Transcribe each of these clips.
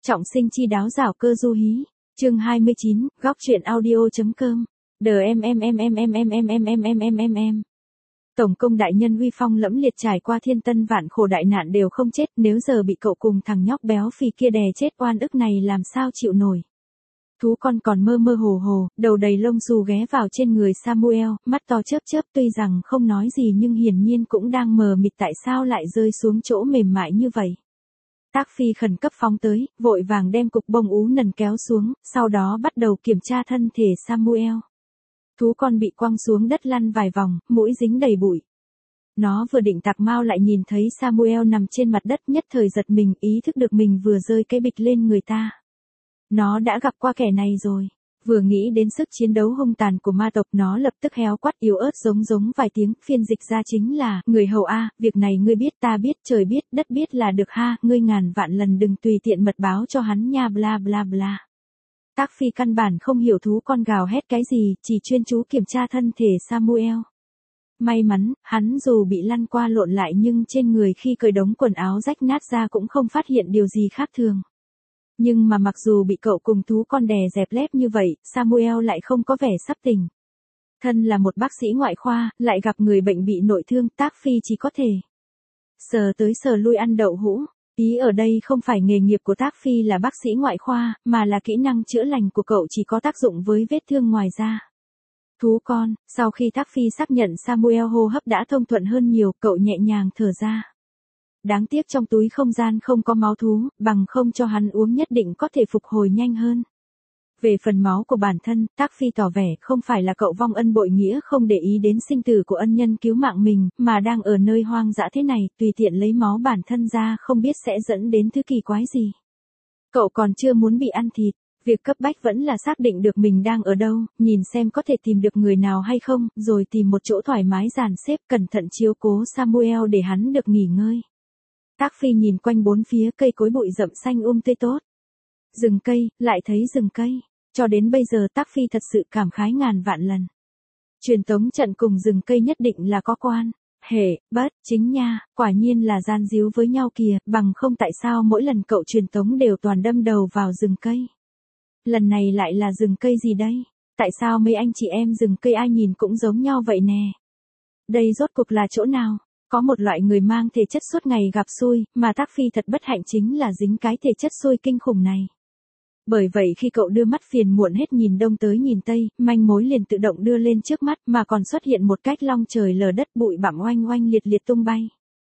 Trọng sinh chi đáo giảo cơ du hí. Chương 29, góc truyện audio.com. Em. Tổng công đại nhân uy phong lẫm liệt trải qua thiên tân vạn khổ đại nạn đều không chết, nếu giờ bị cậu cùng thằng nhóc béo phì kia đè chết oan ức này làm sao chịu nổi. Thú con còn mơ mơ hồ hồ, đầu đầy lông xù ghé vào trên người Samuel, mắt to chớp chớp, tuy rằng không nói gì nhưng hiển nhiên cũng đang mờ mịt tại sao lại rơi xuống chỗ mềm mại như vậy. Tác Phi khẩn cấp phóng tới, vội vàng đem cục bông ú nần kéo xuống, sau đó bắt đầu kiểm tra thân thể Samuel. Thú con bị quăng xuống đất lăn vài vòng, mũi dính đầy bụi. Nó vừa định tạc mau lại nhìn thấy Samuel nằm trên mặt đất, nhất thời giật mình, ý thức được mình vừa rơi cái bịch lên người ta. Nó đã gặp qua kẻ này rồi. Vừa nghĩ đến sức chiến đấu hung tàn của ma tộc, nó lập tức héo quắt yếu ớt giống vài tiếng, phiên dịch ra chính là, người hầu a, việc này ngươi biết, ta biết, trời biết, đất biết là được ha, ngươi ngàn vạn lần đừng tùy tiện mật báo cho hắn nha, bla bla bla. Tác Phi căn bản không hiểu thú con gào hét cái gì, chỉ chuyên chú kiểm tra thân thể Samuel. May mắn, hắn dù bị lăn qua lộn lại nhưng trên người khi cởi đống quần áo rách nát ra cũng không phát hiện điều gì khác thường. Nhưng mà mặc dù bị cậu cùng thú con đè dẹp lép như vậy, Samuel lại không có vẻ sắp tỉnh. Thân là một bác sĩ ngoại khoa, lại gặp người bệnh bị nội thương, Tác Phi chỉ có thể sờ tới sờ lui ăn đậu hũ. Ý ở đây không phải nghề nghiệp của Tác Phi là bác sĩ ngoại khoa, mà là kỹ năng chữa lành của cậu chỉ có tác dụng với vết thương ngoài da. Thú con, sau khi Tác Phi xác nhận Samuel hô hấp đã thông thuận hơn nhiều, cậu nhẹ nhàng thở ra. Đáng tiếc trong túi không gian không có máu thú, bằng không cho hắn uống nhất định có thể phục hồi nhanh hơn. Về phần máu của bản thân, Tác Phi tỏ vẻ không phải là cậu vong ân bội nghĩa không để ý đến sinh tử của ân nhân cứu mạng mình, mà đang ở nơi hoang dã thế này, tùy tiện lấy máu bản thân ra không biết sẽ dẫn đến thứ kỳ quái gì. Cậu còn chưa muốn bị ăn thịt, việc cấp bách vẫn là xác định được mình đang ở đâu, nhìn xem có thể tìm được người nào hay không, rồi tìm một chỗ thoải mái dàn xếp cẩn thận chiếu cố Samuel để hắn được nghỉ ngơi. Tác Phi nhìn quanh bốn phía, cây cối bụi rậm xanh tươi tốt. Rừng cây, lại thấy rừng cây. Cho đến bây giờ Tác Phi thật sự cảm khái ngàn vạn lần. Truyền tống trận cùng rừng cây nhất định là có quan hệ, bất chính nha, quả nhiên là gian díu với nhau kìa, bằng không tại sao mỗi lần cậu truyền tống đều toàn đâm đầu vào rừng cây. Lần này lại là rừng cây gì đây? Tại sao mấy anh chị em rừng cây ai nhìn cũng giống nhau vậy nè? Đây rốt cuộc là chỗ nào? Có một loại người mang thể chất suốt ngày gặp xui, mà Tác Phi thật bất hạnh chính là dính cái thể chất xui kinh khủng này. Bởi vậy khi cậu đưa mắt phiền muộn hết nhìn đông tới nhìn tây, manh mối liền tự động đưa lên trước mắt, mà còn xuất hiện một cách long trời lở đất, bụi bặm oanh oanh liệt liệt tung bay.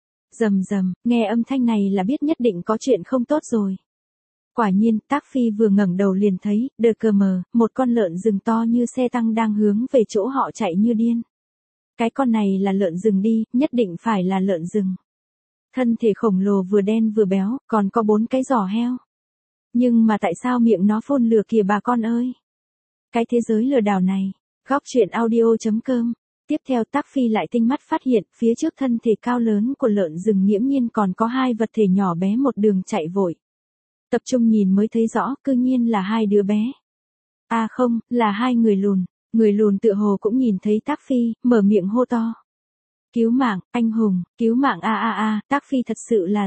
Rầm rầm, nghe âm thanh này là biết nhất định có chuyện không tốt rồi. Quả nhiên, Tác Phi vừa ngẩng đầu liền thấy, đờ cờ mờ, một con lợn rừng to như xe tăng đang hướng về chỗ họ chạy như điên. Cái con này là lợn rừng đi, nhất định phải là lợn rừng. Thân thể khổng lồ vừa đen vừa béo, còn có 4 cái giò heo. Nhưng mà tại sao miệng nó phun lửa kìa bà con ơi? Cái thế giới lừa đảo này. Góc truyện audio.com. Tiếp theo Tác Phi lại tinh mắt phát hiện, phía trước thân thể cao lớn của lợn rừng nghiễm nhiên còn có 2 vật thể nhỏ bé một đường chạy vội. Tập trung nhìn mới thấy rõ, cư nhiên là 2 đứa bé. À không, là 2 người lùn. Người lùn tựa hồ cũng nhìn thấy Tác Phi, mở miệng hô to. Cứu mạng, anh hùng, cứu mạng Tác Phi thật sự là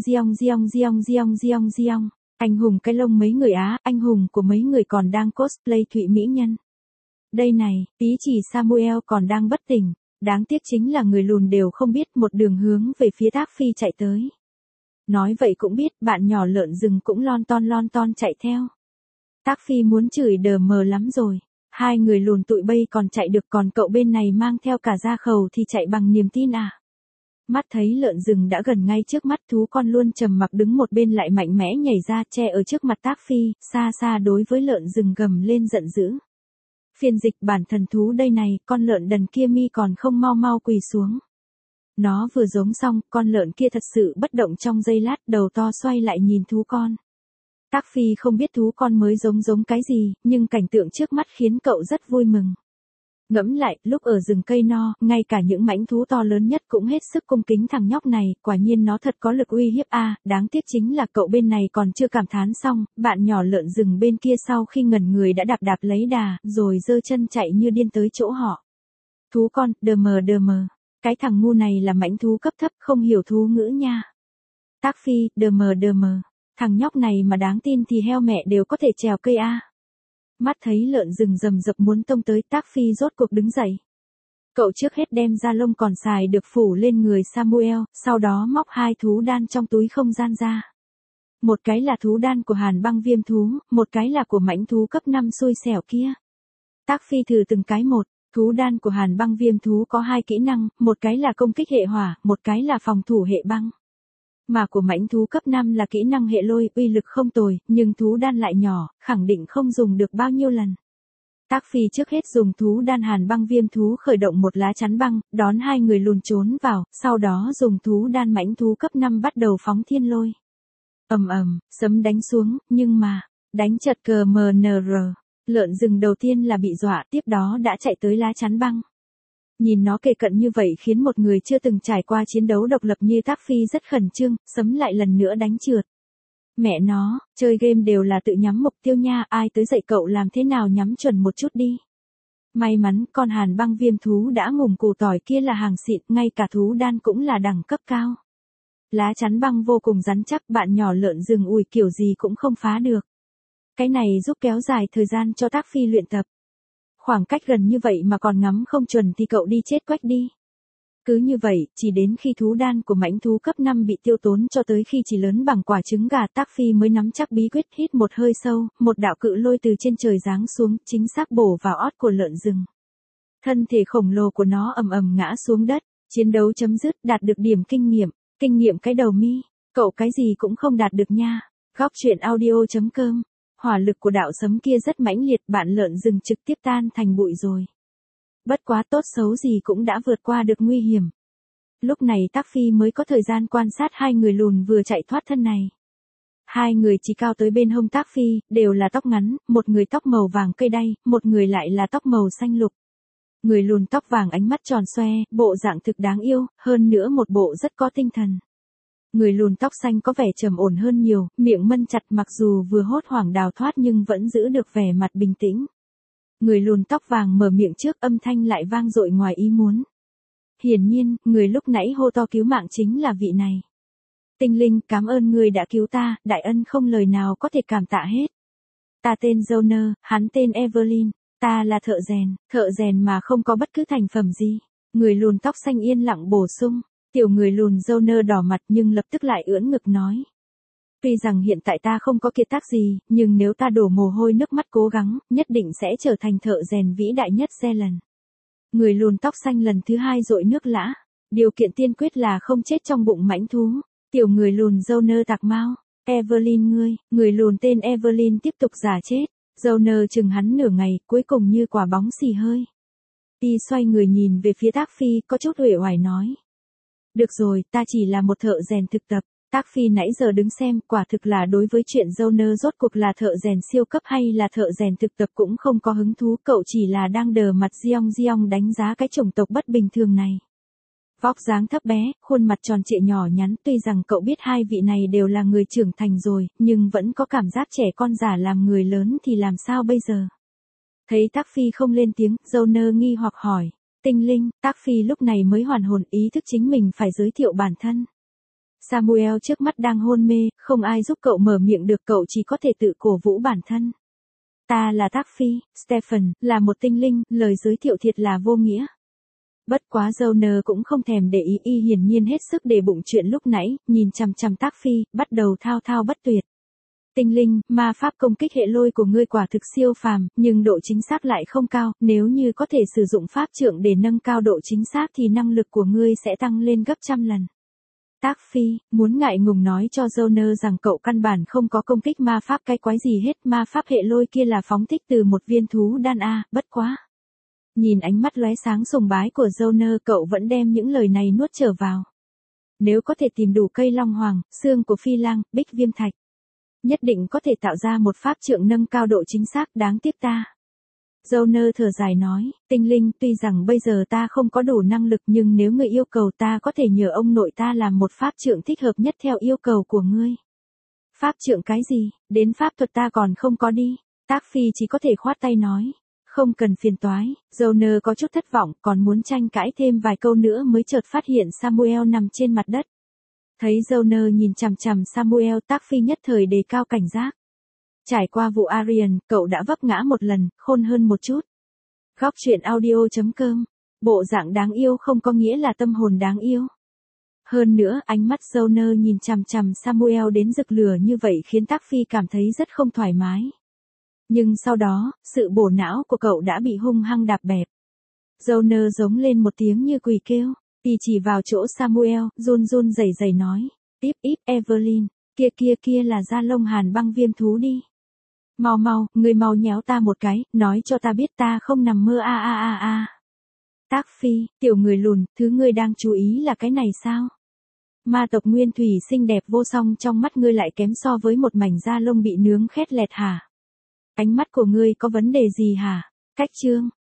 Giong. Anh hùng cái lông mấy người á, anh hùng của mấy người còn đang cosplay Thụy Mỹ Nhân. Đây này, tí chỉ Samuel còn đang bất tỉnh, đáng tiếc chính là người lùn đều không biết một đường hướng về phía Tác Phi chạy tới. Nói vậy cũng biết, bạn nhỏ lợn rừng cũng lon ton chạy theo. Tác Phi muốn chửi đờ mờ lắm rồi. 2 người lùn tụi bây còn chạy được, còn cậu bên này mang theo cả gia khẩu thì chạy bằng niềm tin à? Mắt thấy lợn rừng đã gần ngay trước mắt, thú con luôn trầm mặc đứng một bên lại mạnh mẽ nhảy ra che ở trước mặt Tác Phi, xa xa đối với lợn rừng gầm lên giận dữ. Phiên dịch bản thần thú đây này, con lợn đần kia mi còn không mau quỳ xuống. Nó vừa giống xong, con lợn kia thật sự bất động trong giây lát, đầu to xoay lại nhìn thú con. Tác Phi không biết thú con mới giống cái gì, nhưng cảnh tượng trước mắt khiến cậu rất vui mừng. Ngẫm lại, lúc ở rừng cây no, ngay cả những mãnh thú to lớn nhất cũng hết sức cung kính thằng nhóc này, quả nhiên nó thật có lực uy hiếp a. Đáng tiếc chính là cậu bên này còn chưa cảm thán xong, bạn nhỏ lợn rừng bên kia sau khi ngẩn người đã đạp lấy đà, rồi giơ chân chạy như điên tới chỗ họ. Thú con, đờ mờ, cái thằng ngu này là mãnh thú cấp thấp không hiểu thú ngữ nha. Tác Phi, đờ mờ, Thằng nhóc này mà đáng tin thì heo mẹ đều có thể trèo cây a. Mắt thấy lợn rừng rầm rập muốn tông tới, Tác Phi rốt cuộc đứng dậy. Cậu trước hết đem da lông còn xài được phủ lên người Samuel, sau đó móc 2 thú đan trong túi không gian ra. Một cái là thú đan của Hàn Băng Viêm thú, một cái là của mãnh thú cấp 5 xui xẻo kia. Tác Phi thử từng cái một, thú đan của Hàn Băng Viêm thú có 2 kỹ năng, một cái là công kích hệ hỏa, một cái là phòng thủ hệ băng. Mà của mãnh thú cấp 5 là kỹ năng hệ lôi, uy lực không tồi, nhưng thú đan lại nhỏ, khẳng định không dùng được bao nhiêu lần. Tác Phi trước hết dùng thú đan Hàn Băng Viêm thú khởi động một lá chắn băng, đón 2 người lùn trốn vào, sau đó dùng thú đan mãnh thú cấp 5 bắt đầu phóng thiên lôi. Ầm ầm, sấm đánh xuống, nhưng mà, đánh chật cờ MNR, lợn rừng đầu tiên là bị dọa, tiếp đó đã chạy tới lá chắn băng. Nhìn nó kề cận như vậy khiến một người chưa từng trải qua chiến đấu độc lập như Tác Phi rất khẩn trương, sấm lại lần nữa đánh trượt. Mẹ nó, chơi game đều là tự nhắm mục tiêu nha, ai tới dạy cậu làm thế nào nhắm chuẩn một chút đi. May mắn con Hàn Băng Viêm thú đã ngùng củ tỏi kia là hàng xịn, ngay cả thú đan cũng là đẳng cấp cao. Lá chắn băng vô cùng rắn chắc, bạn nhỏ lợn rừng ủi kiểu gì cũng không phá được. Cái này giúp kéo dài thời gian cho Tác Phi luyện tập. Khoảng cách gần như vậy mà còn ngắm không chuẩn thì cậu đi chết quách đi. Cứ như vậy, chỉ đến khi thú đan của mãnh thú cấp 5 bị tiêu tốn cho tới khi chỉ lớn bằng quả trứng gà, Tác Phi mới nắm chắc bí quyết, hít một hơi sâu, một đạo cự lôi từ trên trời giáng xuống, chính xác bổ vào ót của lợn rừng. Thân thể khổng lồ của nó ầm ầm ngã xuống đất, chiến đấu chấm dứt, đạt được điểm kinh nghiệm cái đầu mi, cậu cái gì cũng không đạt được nha. Góc truyện audio.com, hỏa lực của đạo sấm kia rất mãnh liệt, bạn lợn rừng trực tiếp tan thành bụi rồi. Bất quá tốt xấu gì cũng đã vượt qua được nguy hiểm. Lúc này Tác Phi mới có thời gian quan sát 2 người lùn vừa chạy thoát thân này. 2 người chỉ cao tới bên hông Tác Phi, đều là tóc ngắn, một người tóc màu vàng cây đay, một người lại là tóc màu xanh lục. Người lùn tóc vàng ánh mắt tròn xoe, bộ dạng thực đáng yêu, hơn nữa một bộ rất có tinh thần. Người lùn tóc xanh có vẻ trầm ổn hơn nhiều, miệng mân chặt mặc dù vừa hốt hoảng đào thoát nhưng vẫn giữ được vẻ mặt bình tĩnh. Người lùn tóc vàng mở miệng trước, âm thanh lại vang dội ngoài ý muốn. Hiển nhiên, người lúc nãy hô to cứu mạng chính là vị này. Tinh linh, cảm ơn ngươi đã cứu ta, đại ân không lời nào có thể cảm tạ hết. Ta tên Joner, hắn tên Evelyn, ta là thợ rèn mà không có bất cứ thành phẩm gì. Người lùn tóc xanh yên lặng bổ sung, tiểu người lùn Joner đỏ mặt nhưng lập tức lại ưỡn ngực nói. Tuy rằng hiện tại ta không có kiệt tác gì, nhưng nếu ta đổ mồ hôi nước mắt cố gắng, nhất định sẽ trở thành thợ rèn vĩ đại nhất Zealand. Người lùn tóc xanh lần thứ 2 dội nước lã. Điều kiện tiên quyết là không chết trong bụng mãnh thú. Tiểu người lùn Joner tạc mau. Evelyn người lùn tên Evelyn tiếp tục giả chết. Joner chừng hắn nửa ngày, cuối cùng như quả bóng xì hơi. Y xoay người nhìn về phía Tác Phi, có chút uể oải nói. Được rồi, ta chỉ là một thợ rèn thực tập. Tác Phi nãy giờ đứng xem, quả thực là đối với chuyện Joner rốt cuộc là thợ rèn siêu cấp hay là thợ rèn thực tập cũng không có hứng thú, cậu chỉ là đang đờ mặt Giong đánh giá cái chủng tộc bất bình thường này. Vóc dáng thấp bé, khuôn mặt tròn trịa nhỏ nhắn, tuy rằng cậu biết 2 vị này đều là người trưởng thành rồi, nhưng vẫn có cảm giác trẻ con giả làm người lớn thì làm sao bây giờ? Thấy Tác Phi không lên tiếng, Joner nghi hoặc hỏi. Tinh linh, Tác Phi lúc này mới hoàn hồn, ý thức chính mình phải giới thiệu bản thân. Samuel trước mắt đang hôn mê, không ai giúp cậu mở miệng được, cậu chỉ có thể tự cổ vũ bản thân. Ta là Tác Phi, Stephen, là một tinh linh, lời giới thiệu thiệt là vô nghĩa. Bất quá Joner cũng không thèm để ý, y hiển nhiên hết sức để bụng chuyện lúc nãy, nhìn chằm chằm Tác Phi, bắt đầu thao thao bất tuyệt. Tinh linh, ma pháp công kích hệ lôi của ngươi quả thực siêu phàm, nhưng độ chính xác lại không cao, nếu như có thể sử dụng pháp trượng để nâng cao độ chính xác thì năng lực của ngươi sẽ tăng lên gấp trăm lần. Tác Phi, muốn ngại ngùng nói cho Joner rằng cậu căn bản không có công kích ma pháp cái quái gì hết, ma pháp hệ lôi kia là phóng thích từ một viên thú đan a, bất quá. Nhìn ánh mắt lóe sáng sùng bái của Joner, cậu vẫn đem những lời này nuốt trở vào. Nếu có thể tìm đủ cây long hoàng, xương của phi lang, bích viêm thạch, nhất định có thể tạo ra một pháp trượng nâng cao độ chính xác, đáng tiếc ta. Joner thở dài nói, tinh linh, tuy rằng bây giờ ta không có đủ năng lực nhưng nếu ngươi yêu cầu ta có thể nhờ ông nội ta làm một pháp trượng thích hợp nhất theo yêu cầu của ngươi. Pháp trượng cái gì, đến pháp thuật ta còn không có đi. Tác Phi chỉ có thể khoát tay nói, không cần phiền toái. Joner có chút thất vọng, còn muốn tranh cãi thêm vài câu nữa mới chợt phát hiện Samuel nằm trên mặt đất. Thấy Joner nhìn chằm chằm Samuel, Tác Phi nhất thời đề cao cảnh giác. Trải qua vụ Arian, cậu đã vấp ngã một lần, khôn hơn một chút. Góc truyện audio.com. Bộ dạng đáng yêu không có nghĩa là tâm hồn đáng yêu. Hơn nữa, ánh mắt Joner nhìn chằm chằm Samuel đến rực lửa như vậy khiến Tác Phi cảm thấy rất không thoải mái. Nhưng sau đó, sự bổ não của cậu đã bị hung hăng đạp bẹp. Joner giống lên một tiếng như quỳ kêu, y chỉ vào chỗ Samuel, run run rẩy rẩy nói, tiếp ít Evelyn, kia là da lông hàn băng viêm thú đi. Mau, người mau nhéo ta một cái, nói cho ta biết ta không nằm mơ a. Tác Phi, tiểu người lùn, thứ ngươi đang chú ý là cái này sao? Ma tộc nguyên thủy xinh đẹp vô song trong mắt ngươi lại kém so với một mảnh da lông bị nướng khét lẹt hả? Ánh mắt của ngươi có vấn đề gì hả? Cách chương.